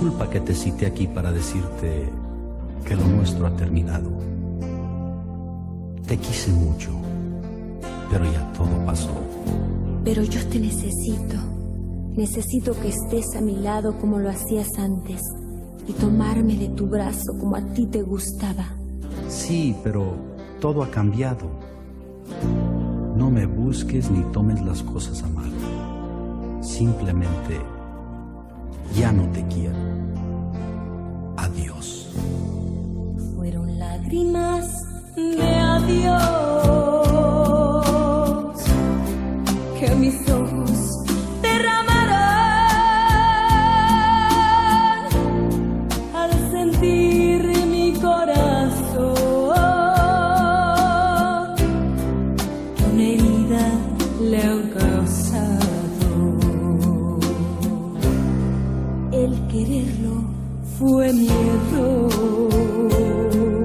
Disculpa que te cité aquí para decirte que lo nuestro ha terminado. Te quise mucho, pero ya todo pasó. Pero yo te necesito. Necesito que estés a mi lado como lo hacías antes y tomarme de tu brazo como a ti te gustaba. Sí, pero todo ha cambiado. No me busques ni tomes las cosas a mal. Simplemente ya no te quiero. Adiós. Fueron lágrimas de adiós que mis ojos derramaron al sentir mi corazón que una herida le han causado. El quererlo fue mi error.